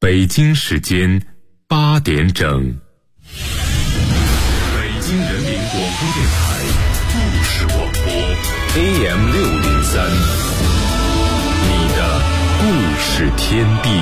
北京时间8点整。北京人民广播电台故事广播 AM603， 你的故事天地。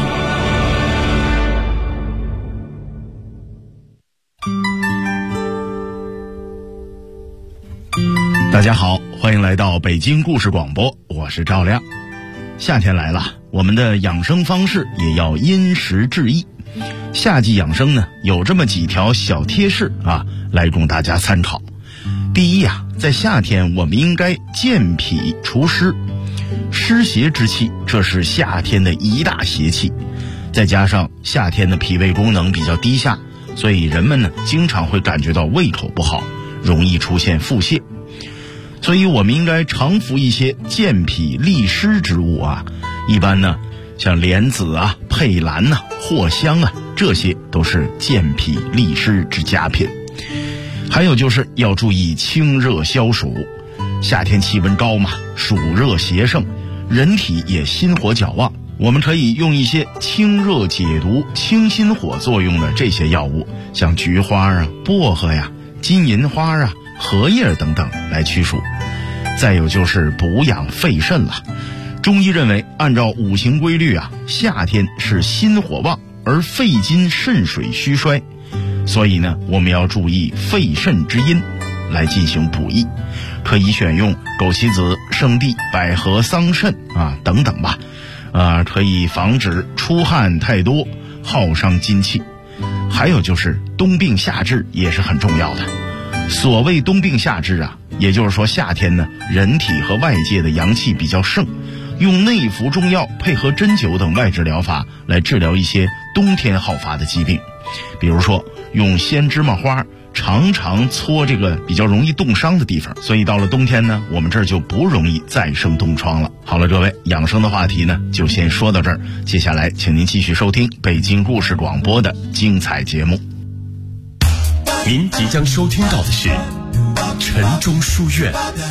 大家好，欢迎来到北京故事广播，我是赵亮。夏天来了，我们的养生方式也要因时制宜。夏季养生呢，有这么几条小贴士来供大家参考。第一在夏天我们应该健脾除湿，湿邪之气，这是夏天的一大邪气。再加上夏天的脾胃功能比较低下，所以人们呢经常会感觉到胃口不好，容易出现腹泻。所以我们应该常服一些健脾利湿之物一般呢像莲子佩兰藿香这些都是健脾利湿之佳品。还有就是要注意清热消暑，夏天气温高嘛，暑热邪盛，人体也心火较旺，我们可以用一些清热解毒清心火作用的这些药物，像菊花薄荷金银花荷叶等等来驱暑。再有就是补养肺肾了。中医认为，按照五行规律夏天是心火旺而肺金肾水虚衰，所以呢我们要注意肺肾之阴来进行补益，可以选用枸杞子、生地、百合、桑葚等等吧，可以防止出汗太多，耗伤精气。还有就是冬病夏治也是很重要的。所谓冬病夏治也就是说夏天呢人体和外界的阳气比较盛，用内服中药配合针灸等外治疗法来治疗一些冬天好发的疾病。比如说用鲜芝麻花常常搓这个比较容易冻伤的地方，所以到了冬天呢我们这儿就不容易再生冻疮了。好了，各位，养生的话题呢就先说到这儿，接下来请您继续收听北京故事广播的精彩节目。 您即将收听到的是晨钟书院。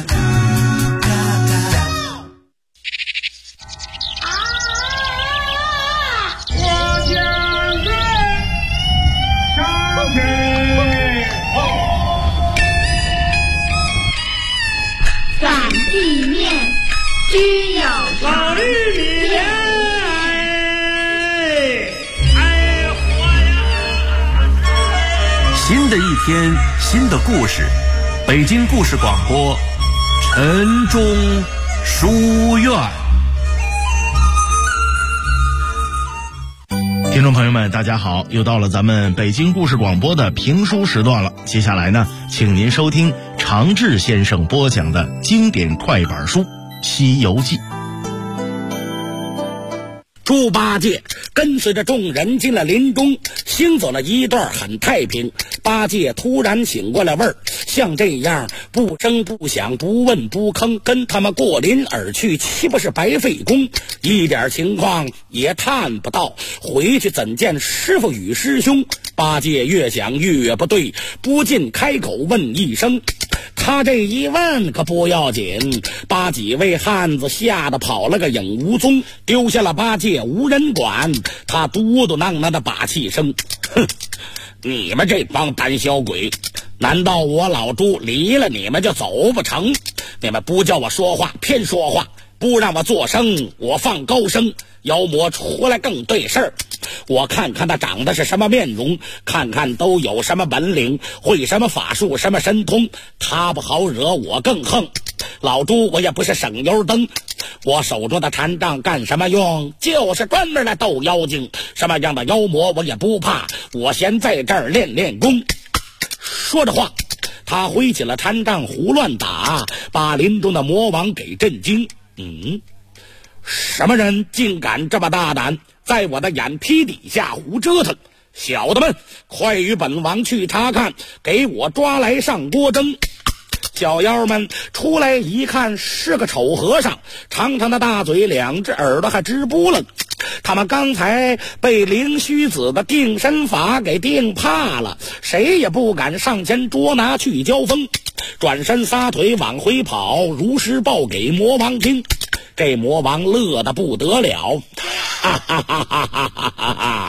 散地面，居有常。 新的一天，新的故事，北京故事广播，晨钟书院。 听众朋友们大家好，又到了咱们北京故事广播的评书时段了。接下来呢，请您收听常志先生播讲的经典快板书《西游记》。 猪八戒跟随着众人进了林中，行走了一段很太平。八戒突然醒过来味儿，像这样不声不响不问不吭跟他们过林而去，岂不是白费功？一点情况也探不到，回去怎见师傅与师兄？八戒越想越不对，不禁开口问一声。他这一问可不要紧，把几位汉子吓得跑了个影无踪，丢下了八戒无人管。他嘟嘟囔囔的把气声，哼，你们这帮胆小鬼，难道我老猪离了你们就走不成？你们不叫我说话偏说话，不让我作声我放高声，妖魔出来更对事儿。我看看他长得是什么面容，看看都有什么本领，会什么法术什么神通，他不好惹我更横。老猪我也不是省油灯，我手中的禅杖干什么用？就是专门来斗妖精，什么样的妖魔我也不怕，我先在这儿练练功。说着话，他挥起了禅杖胡乱打，把林中的魔王给震惊。什么人竟敢这么大胆，在我的眼皮底下胡折腾？小的们，快与本王去查看，给我抓来上锅蒸。小妖们出来一看，是个丑和尚，长长的大嘴，两只耳朵还直不楞。他们刚才被灵虚子的定身法给定怕了，谁也不敢上前捉拿去交锋，转身撒腿往回跑，如实报给魔王听。这魔王乐得不得了，哈哈哈哈哈哈！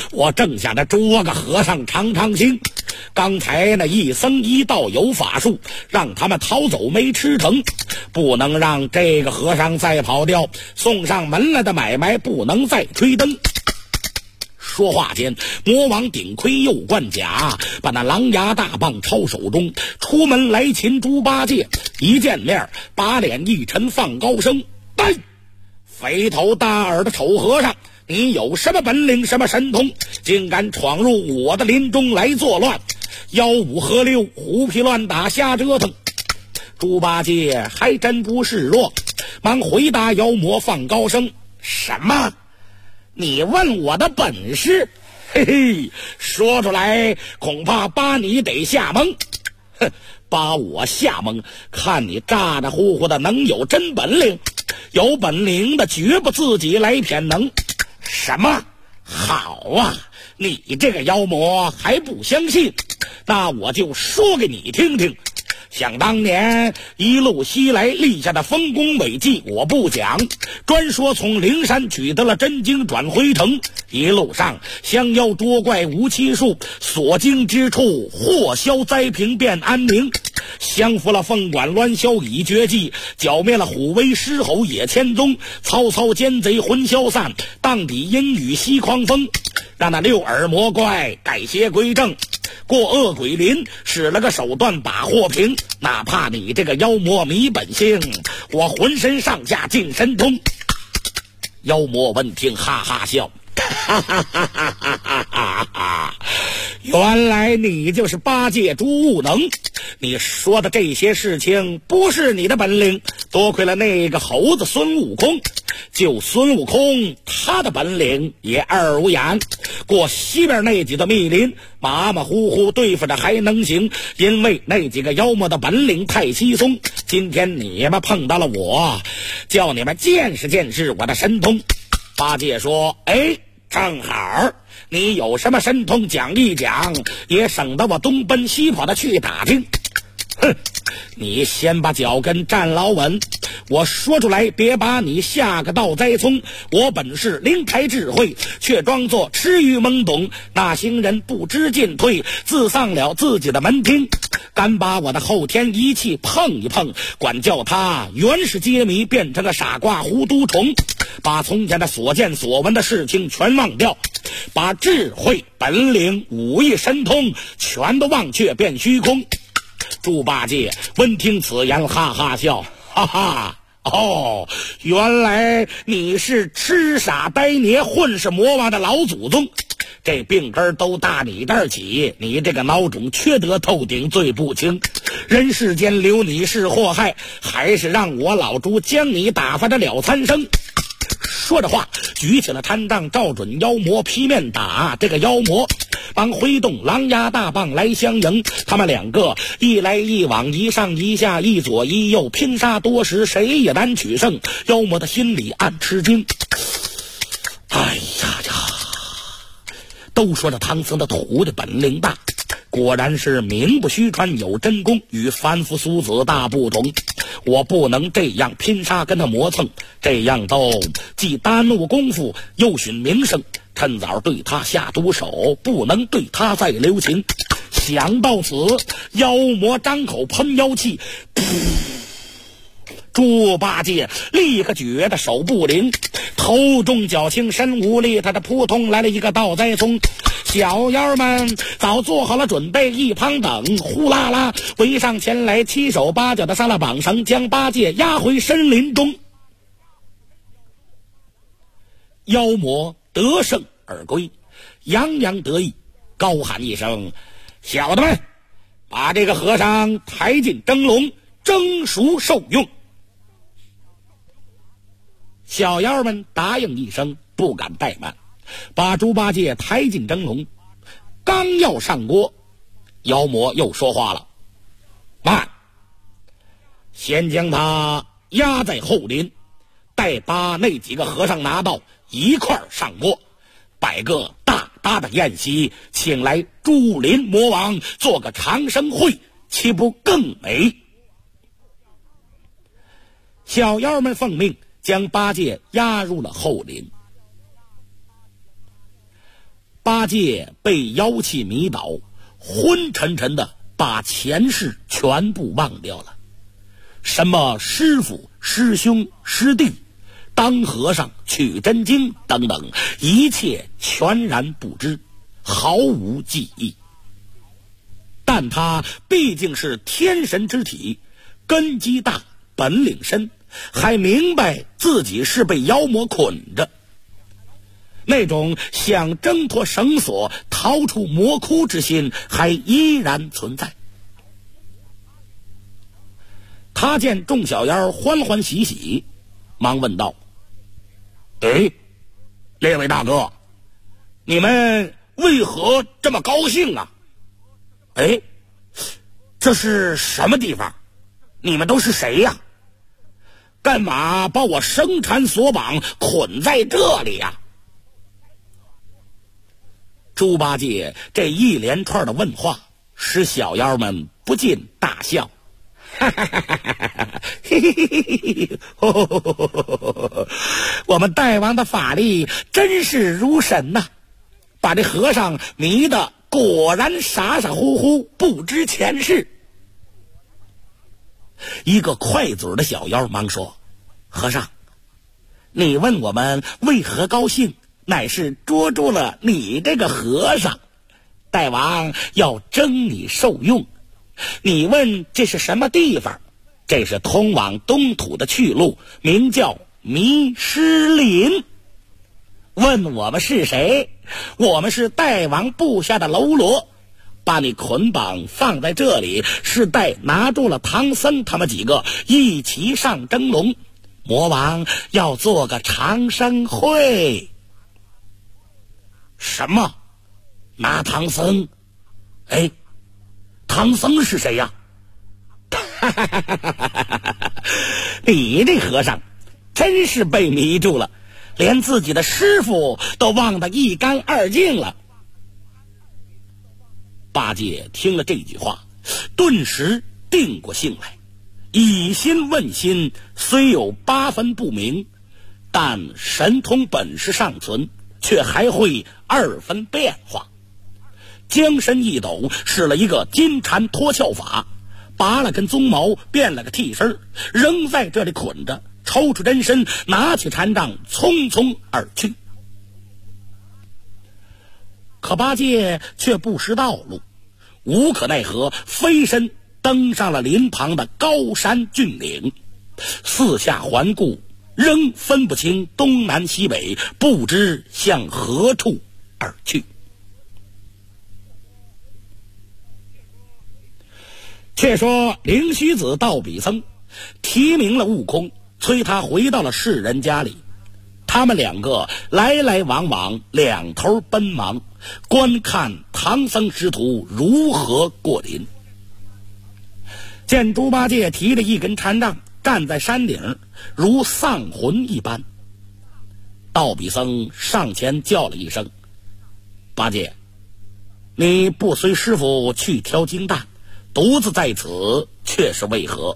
我正想着捉个和尚尝尝腥，刚才那一僧一道有法术，让他们逃走没吃成，不能让这个和尚再跑掉，送上门来的买卖不能再吹灯。说话间，魔王顶盔右冠甲，把那狼牙大棒抄手中，出门来擒猪八戒。一见面，把脸一沉，放高声：“呆，肥头大耳的丑和尚，你有什么本领，什么神通，竟敢闯入我的林中来作乱？吆五喝六，胡皮乱打，瞎折腾！”猪八戒还真不示弱，忙回答妖魔放高声：“什么？你问我的本事？嘿嘿，说出来恐怕把你得吓懵。哼，把我吓懵，看你咋咋呼呼的能有真本领？有本领的绝不自己来骗能。什么？好啊，你这个妖魔还不相信？那我就说给你听听。想当年一路西来立下的丰功伟绩我不讲，专说从灵山取得了真经转回城，一路上降妖捉怪无期数，所经之处祸消灾平变安宁，降服了凤管乱霄已绝迹，剿灭了虎威狮吼野千宗，曹操奸贼魂消散，荡抵阴雨西狂风，让那六耳魔怪改邪归正，过恶鬼林，使了个手段把祸平。哪怕你这个妖魔迷本性，我浑身上下尽神通。妖魔闻听哈哈笑，哈哈哈哈哈哈哈！原来你就是八戒朱悟能，你说的这些事情不是你的本领，多亏了那个猴子孙悟空。就孙悟空他的本领也二无眼，过西边那几个密林马马虎虎对付着还能行，因为那几个妖魔的本领太稀松。今天你们碰到了我，叫你们见识见识我的神通。八戒说：“哎，正好，你有什么神通讲一讲，也省得我东奔西跑的去打听。”哼，你先把脚跟站牢稳，我说出来别把你吓个倒栽葱。我本是灵台智慧，却装作痴愚懵懂，那行人不知进退，自丧了自己的门庭。敢把我的后天一气碰一碰，管叫他原是揭迷变成个傻瓜糊涂虫，把从前的所见所闻的事情全忘掉，把智慧本领武艺神通全都忘却变虚空。猪八戒闻听此言哈哈笑，哈哈，哦，原来你是痴傻呆捏混世魔王的老祖宗，这病根都大你这儿起，你这个孬种缺德透顶罪不轻，人世间留你是祸害，还是让我老猪将你打发得了参生。说着话，举起了禅杖，照准妖魔劈面打。这个妖魔忙挥动狼牙大棒来相迎，他们两个一来一往，一上一下，一左一右，拼杀多时，谁也难取胜。妖魔的心里暗吃惊，哎呀呀，都说这唐僧的徒弟本领大，果然是名不虚传，有真功，与凡夫俗子大不同。我不能这样拼杀跟他磨蹭，这样都既耽误功夫又损名声，趁早对他下毒手，不能对他再留情。想到此，妖魔张口喷妖气，猪八戒立刻觉得手不灵，头重脚轻身无力，他的扑通来了一个倒栽葱。小妖们早做好了准备，一旁等，呼啦啦围上前来，七手八脚的撒了绑绳，将八戒押回森林中。妖魔得胜而归，洋洋得意，高喊一声：“小的们，把这个和尚抬进蒸笼，蒸熟受用。”小妖们答应一声，不敢怠慢，把猪八戒抬进蒸笼。刚要上锅，妖魔又说话了：“慢，先将他压在后林，待把那几个和尚拿到一块儿上锅，摆个大大的宴席，请来竹林魔王做个长生会，岂不更美？”小妖们奉命将八戒押入了后林。 八戒被妖气迷倒，昏沉沉的把前世全部忘掉了，什么师父、师兄、师弟、当和尚、取真经等等，一切全然不知，毫无记忆。但他毕竟是天神之体，根基大，本领深，还明白自己是被妖魔捆着，那种想挣脱绳索逃出魔窟之心还依然存在。他见众小妖欢欢喜喜，忙问道：列位大哥，你们为何这么高兴啊？这是什么地方？你们都是谁呀？干嘛把我绳缠索绑捆在这里呀？猪八戒这一连串的问话使小妖们不禁大笑，我们大王的法力真是如神呐，把这和尚迷得果然傻傻乎乎，不知前世。一个快嘴的小妖忙说：和尚，你问我们为何高兴，乃是捉住了你这个和尚，大王要征你受用。你问这是什么地方？这是通往东土的去路，名叫迷失林。问我们是谁？我们是大王部下的喽啰，把你捆绑放在这里，是待拿住了唐僧他们几个一齐上蒸笼，魔王要做个长生会。什么？拿唐僧？唐僧是谁呀？你这和尚真是被迷住了，连自己的师傅都忘得一干二净了。八戒听了这句话，顿时定过性来，以心问心，虽有8分不明，但神通本事尚存，却还会2分变化。将身一抖，使了一个金蝉脱壳法，拔了根鬃毛，变了个替身，仍在这里捆着，抽出真身，拿起禅杖，匆匆而去。可八戒却不识道路，无可奈何，飞身登上了林旁的高山峻岭，四下环顾，仍分不清东南西北，不知向何处而去。却说灵虚子道比僧提名了悟空，催他回到了世人家里。他们两个来来往往，两头奔忙，观看唐僧师徒如何过林。见猪八戒提着一根禅杖站在山顶，如丧魂一般。道比僧上前叫了一声：八戒，你不随师傅去挑金蛋，独自在此，却是为何？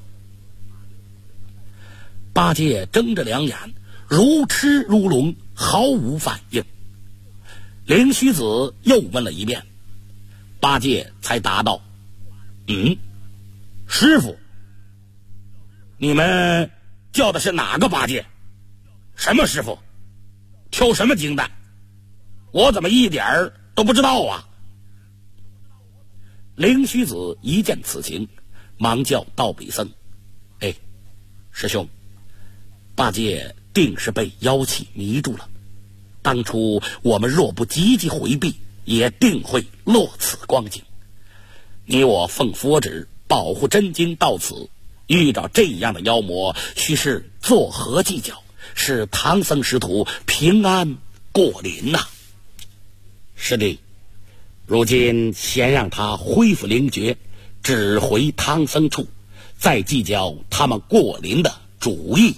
八戒睁着两眼，如痴如聋，毫无反应。灵虚子又问了一遍，八戒才答道：师傅，你们叫的是哪个八戒？什么师傅？挑什么金蛋？我怎么一点儿都不知道啊？灵虚子一见此情，忙叫道比僧：师兄，八戒定是被妖气迷住了，当初我们若不积极回避，也定会落此光景。你我奉佛旨保护真经到此，遇到这样的妖魔，须是作何计较，使唐僧师徒平安过林呐。师弟，如今先让他恢复灵觉，只回唐僧处，再计较他们过林的主意。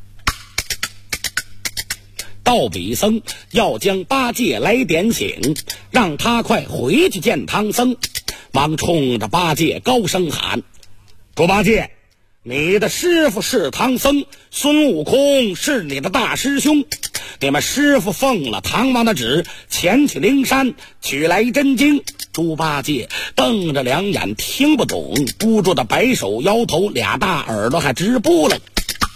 道比僧要将八戒来点醒，让他快回去见唐僧，忙冲着八戒高声喊：猪八戒，你的师傅是唐僧，孙悟空是你的大师兄， 你们师傅奉了唐王的旨，前去灵山取来真经。猪八戒瞪着两眼听不懂，不住的摆手摇头，俩大耳朵还直扑棱。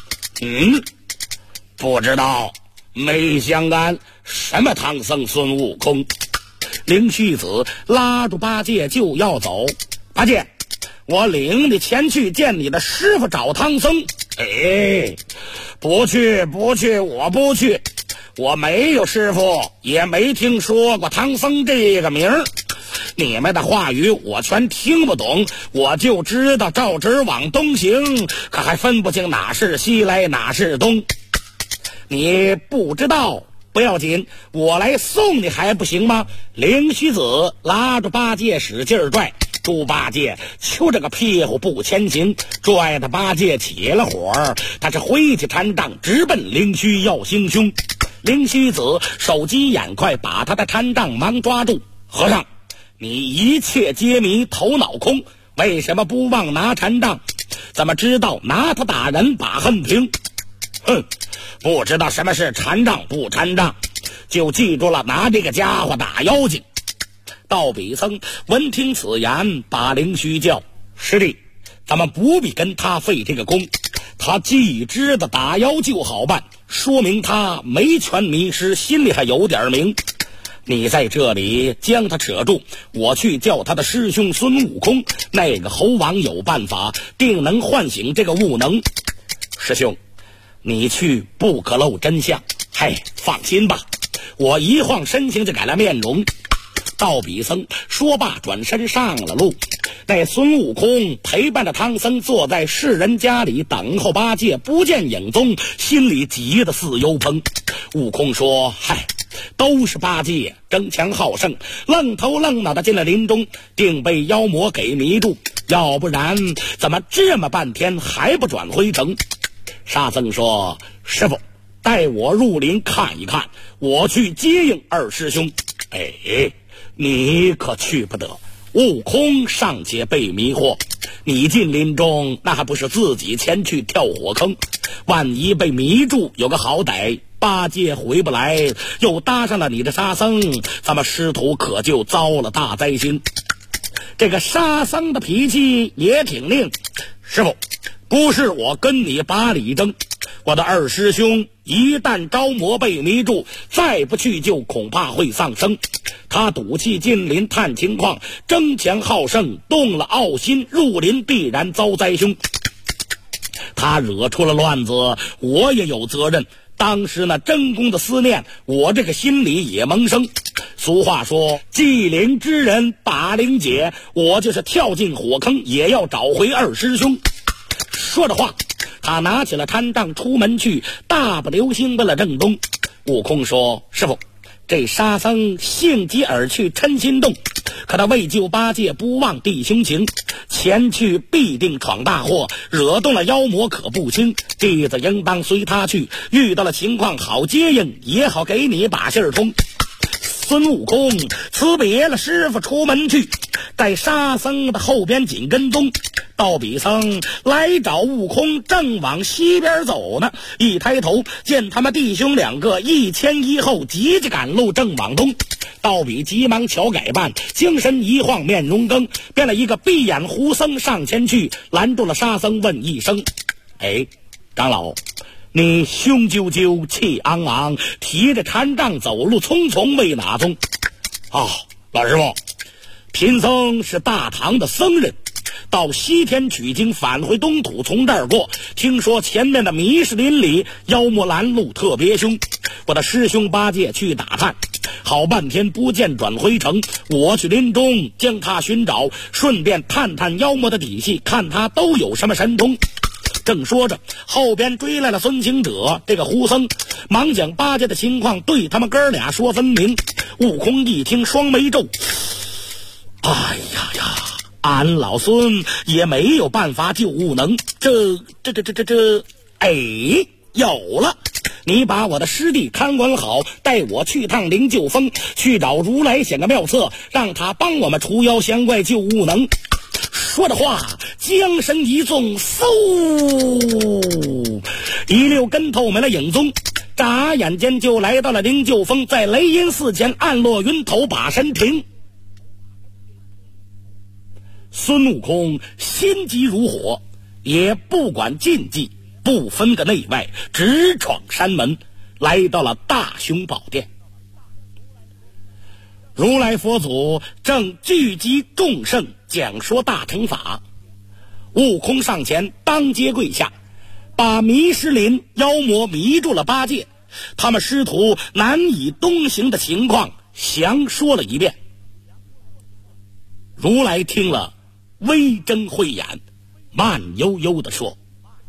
不知道，没相干。什么唐僧孙悟空？灵虚子拉住八戒就要走。八戒，我领你前去见你的师傅找唐僧。不去，我不去。我没有师傅，也没听说过唐僧这个名儿。你们的话语我全听不懂，我就知道照直往东行，可还分不清哪是西来哪是东。你不知道不要紧，我来送你还不行吗？灵虚子拉住八戒使劲拽，猪八戒揪着个屁股不前行，拽的八戒起了火，他是挥起禅杖直奔灵虚要行凶。灵虚子手疾眼快，把他的禅杖忙抓住。和尚，你一切皆迷，头脑空，为什么不忘拿禅杖？怎么知道拿它打人把恨平？不知道什么是禅杖不禅杖，就记住了拿这个家伙打妖精。道比僧闻听此言，把灵虚叫：师弟，咱们不必跟他费这个功，他既知道打妖就好办，说明他没权迷失，心里还有点明。你在这里将他扯住，我去叫他的师兄孙悟空，那个猴王有办法，定能唤醒这个悟能。师兄，你去不可露真相。放心吧，我一晃身形就改了面容。道比僧说罢转身上了路。那孙悟空陪伴着唐僧坐在世人家里等候八戒，不见影踪，心里急得似油烹。悟空说：都是八戒争强好胜，愣头愣脑的进了林中，定被妖魔给迷住，要不然怎么这么半天还不转回城？沙僧说：师傅，带我入林看一看，我去接应二师兄。你可去不得，悟空尚且被迷惑，你进林中那还不是自己前去跳火坑？万一被迷住，有个好歹，八戒回不来，又搭上了你的沙僧，咱们师徒可就遭了大灾星。这个沙僧的脾气也挺硬。师傅，不是我跟你把理争，我的二师兄一旦招魔被迷住，再不去就恐怕会丧生。他赌气进林探情况，争强好胜，动了傲心，入林必然遭灾凶。他惹出了乱子，我也有责任。当时那真公的思念，我这个心里也萌生。俗话说，祭灵之人把灵解，我就是跳进火坑也要找回二师兄。说着话，他拿起了禅杖出门去，大步流星奔了正东。悟空说：师傅，这沙僧性急而去嗔心动，可他为救八戒不忘弟兄情，前去必定闯大祸，惹动了妖魔可不轻。弟子应当随他去，遇到了情况好接应，也好给你把信儿通。孙悟空辞别了师傅出门去，在沙僧的后边紧跟踪。道比僧来找悟空，正往西边走呢，一抬头见他们弟兄两个一前一后急急赶路，正往东。道比急忙巧改扮，精神一晃面容更，变了一个闭眼狐僧上前去拦住了沙僧，问一声：长老，你凶赳赳气昂昂，提着禅杖走路匆匆，为哪宗？老师傅，贫僧是大唐的僧人，到西天取经返回东土，从这儿过，听说前面的迷失林里妖魔拦路特别凶，我的师兄八戒去打探，好半天不见转回城，我去林中将他寻找，顺便探探妖魔的底细，看他都有什么神通。正说着，后边追来了孙行者，这个狐僧忙将八戒的情况对他们哥俩说分明。悟空一听，双眉皱，俺老孙也没有办法救悟能，有了！你把我的师弟看管好，带我去趟灵鹫峰，去找如来显个妙策，让他帮我们除妖降怪救悟能。说着话，将身一纵，嗖，一溜跟头没了影踪。 眨眼间就来到了灵鹫峰，在雷音寺前暗落云头把身停。孙悟空心急如火，也不管禁忌，不分个内外，直闯山门，来到了大雄宝殿。如来佛祖正聚集众圣讲说大乘法，悟空上前当街跪下，把迷失林妖魔迷住了八戒，他们师徒难以东行的情况详说了一遍。如来听了微睁慧眼，慢悠悠地说：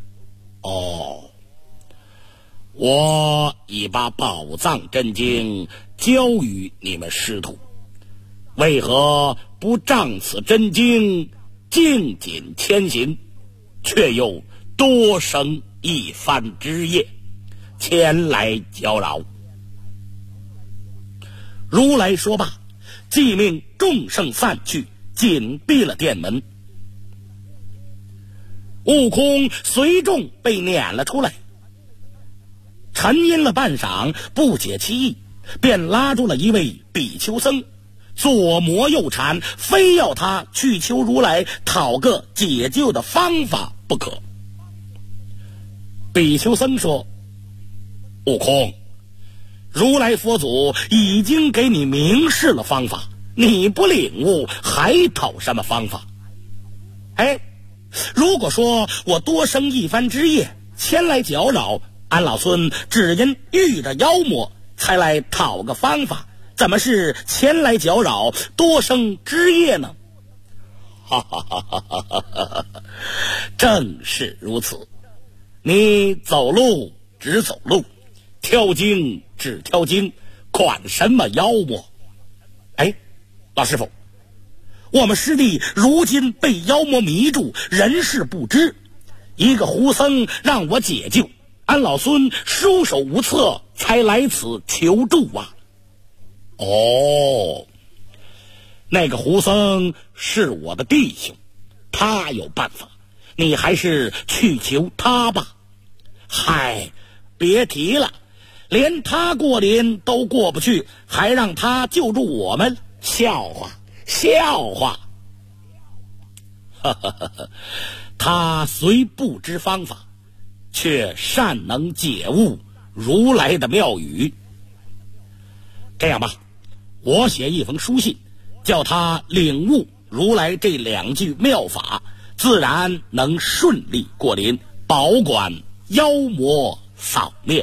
我已把宝藏真经交与你们师徒，为何不仗此真经径锦前行，却又多生一番枝叶，前来搅扰？如来说罢，即命众圣散去，紧闭了殿门。悟空随众被撵了出来，沉吟了半晌，不解其意，便拉住了一位比丘僧，左磨右缠，非要他去求如来讨个解救的方法不可。比丘僧说：悟空，如来佛祖已经给你明示了方法，你不领悟还讨什么方法？如果说我多生一番枝叶前来搅扰，俺老孙只因遇着妖魔才来讨个方法，怎么是前来搅扰多生枝叶呢？正是如此，你走路只走路，挑经只挑经，管什么妖魔？老师傅，我们师弟如今被妖魔迷住，人事不知，一个胡僧让我解救，俺老孙束手无策，才来此求助啊。那个胡僧是我的弟兄，他有办法，你还是去求他吧。别提了，连他过林都过不去，还让他救助我们，笑话。他虽不知方法，却善能解悟如来的妙语。这样吧，我写一封书信，叫他领悟如来这2句妙法，自然能顺利过林，保管妖魔扫灭。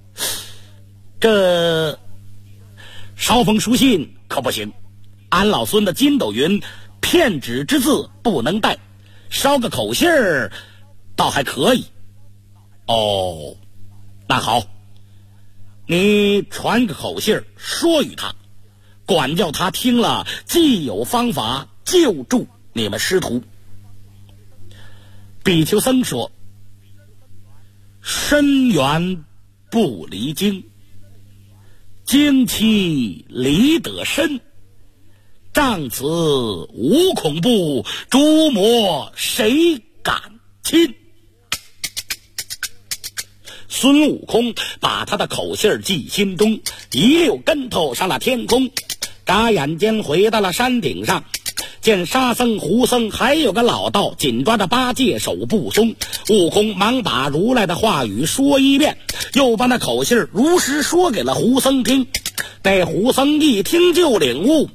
这捎封书信可不行，俺老孙的筋斗云片纸之字不能带，捎个口信儿倒还可以。那好，你传个口信儿说与他，管教他听了既有方法救助你们师徒。比丘僧说：深缘不离经，经期离得深，仗此无恐怖，诸魔谁敢侵？孙悟空把他的口信记心中，一溜跟头上了天空，眨眼间回到了山顶上，见沙僧、胡僧还有个老道紧抓着八戒手不松。悟空忙把如来的话语说一遍，又把那口信如实说给了胡僧听。那胡僧一听就领悟，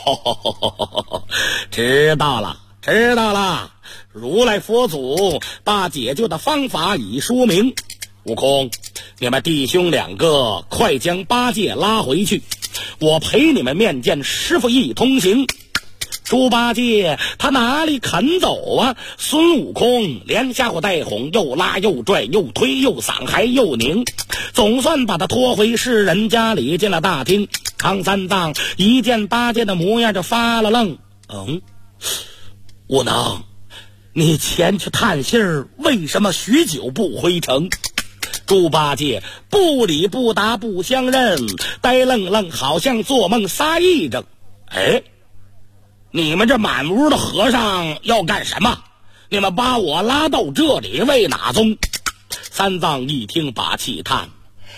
知道了，如来佛祖把解救的方法已说明。悟空，你们弟兄2个快将八戒拉回去，我陪你们面见师父一同行。猪八戒他哪里肯走啊？孙悟空连吓唬带哄，又拉又拽又推又搡还又拧，总算把他拖回世人家里，进了大厅。唐三藏一见八戒的模样就发了愣，悟能，你前去探信儿，为什么许久不回城？猪八戒不理不答不相认，呆愣愣，好像做梦撒癔症。你们这满屋的和尚要干什么？你们把我拉到这里为哪宗？三藏一听把气叹，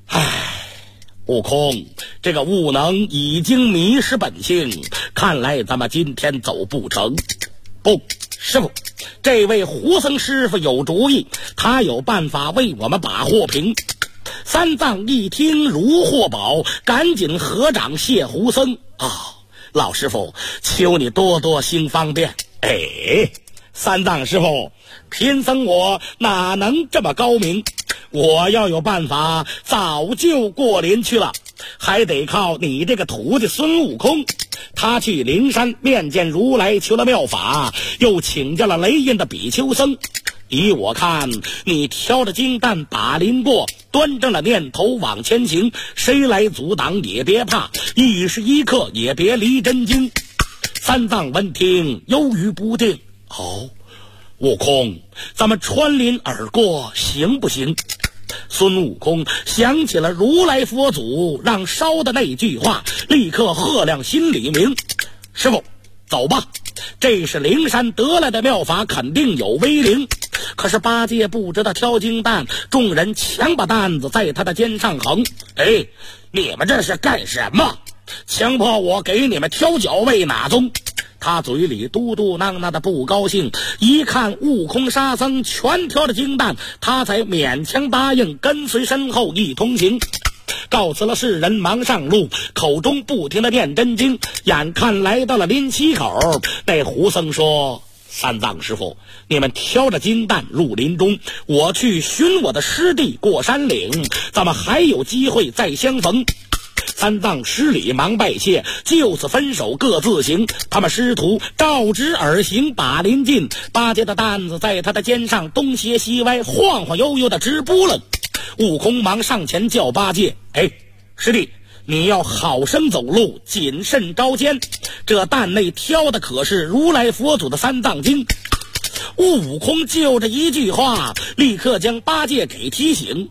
悟空，这个悟能已经迷失本性，看来咱们今天走不成。不，师傅，这位胡僧师傅有主意，他有办法为我们把祸平。三藏一听如获宝，赶紧合掌谢胡僧。老师傅，求你多多行方便。三藏师傅，贫僧我哪能这么高明？我要有办法早就过林去了，还得靠你这个徒弟孙悟空。他去灵山面见如来求了妙法，又请教了雷音的比丘僧。依我看，你挑着金蛋把林过，端正了念头往前行，谁来阻挡也别怕，一时一刻也别离真经。三藏闻听犹豫不定，悟空，咱们穿林而过行不行？孙悟空想起了如来佛祖让烧的那句话，立刻喝亮心里明。师傅，走吧，这是灵山得来的妙法，肯定有威灵。可是八戒不知道挑金蛋，众人强把担子在他的肩上横。你们这是干什么？强迫我给你们挑脚为哪宗？他嘴里嘟嘟囔囔的不高兴，一看悟空沙僧全挑着金蛋，他才勉强答应跟随身后一同行。告辞了世人，忙上路，口中不停的念真经。眼看来到了林溪口，那胡僧说：三藏师傅，你们挑着金蛋入林中，我去寻我的师弟过山岭，咱们还有机会再相逢。三藏施礼忙拜谢，就此分手各自行。他们师徒照直而行，把林进。八戒的担子在他的肩上东斜西歪，晃晃悠悠的直扑棱。悟空忙上前叫八戒：师弟，你要好生走路，谨慎招肩。这担内挑的可是如来佛祖的三藏经。悟空就这一句话，立刻将八戒给提醒。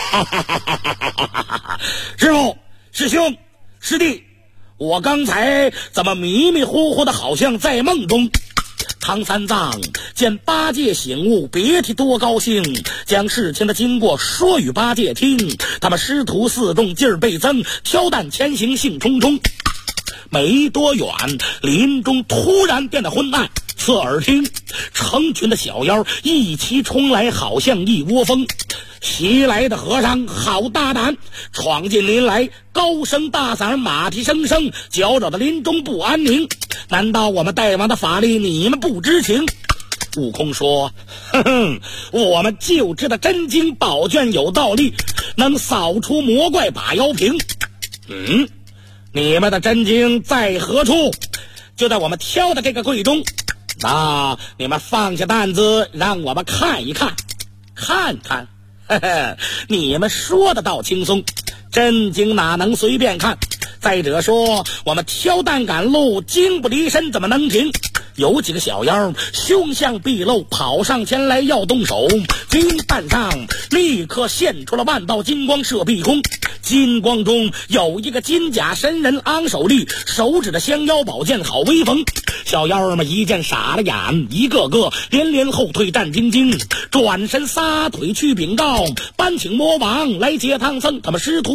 师傅，师兄，师弟，我刚才怎么迷迷糊糊的，好像在梦中？唐三藏见八戒醒悟，别提多高兴，将事情的经过说与八戒听。他们师徒四众劲儿倍增，挑担前行兴冲冲。没多远，林中突然变得昏暗，侧耳听，成群的小妖一齐冲来，好像一窝蜂。袭来的和尚好大胆，闯进林来，高声大嗓，马蹄声声，搅扰的林中不安宁。难道我们大王的法力你们不知情？悟空说：我们就知道真经宝卷有道力，能扫除魔怪，把妖平。你们的真经在何处？就在我们挑的这个柜中。那你们放下担子，让我们看一看。看看，你们说的倒轻松，真经哪能随便看？再者说，我们挑担赶路，经不离身，怎么能停？有几个小妖凶相毕露，跑上前来要动手，金担上立刻现出了万道金光射碧空。金光中有一个金甲神人昂首立，手指着降妖宝剑，好威风。小妖们一见傻了眼，一个个连连后退，战兢兢，转身撒腿去禀告，搬请魔王来接唐僧。他们师徒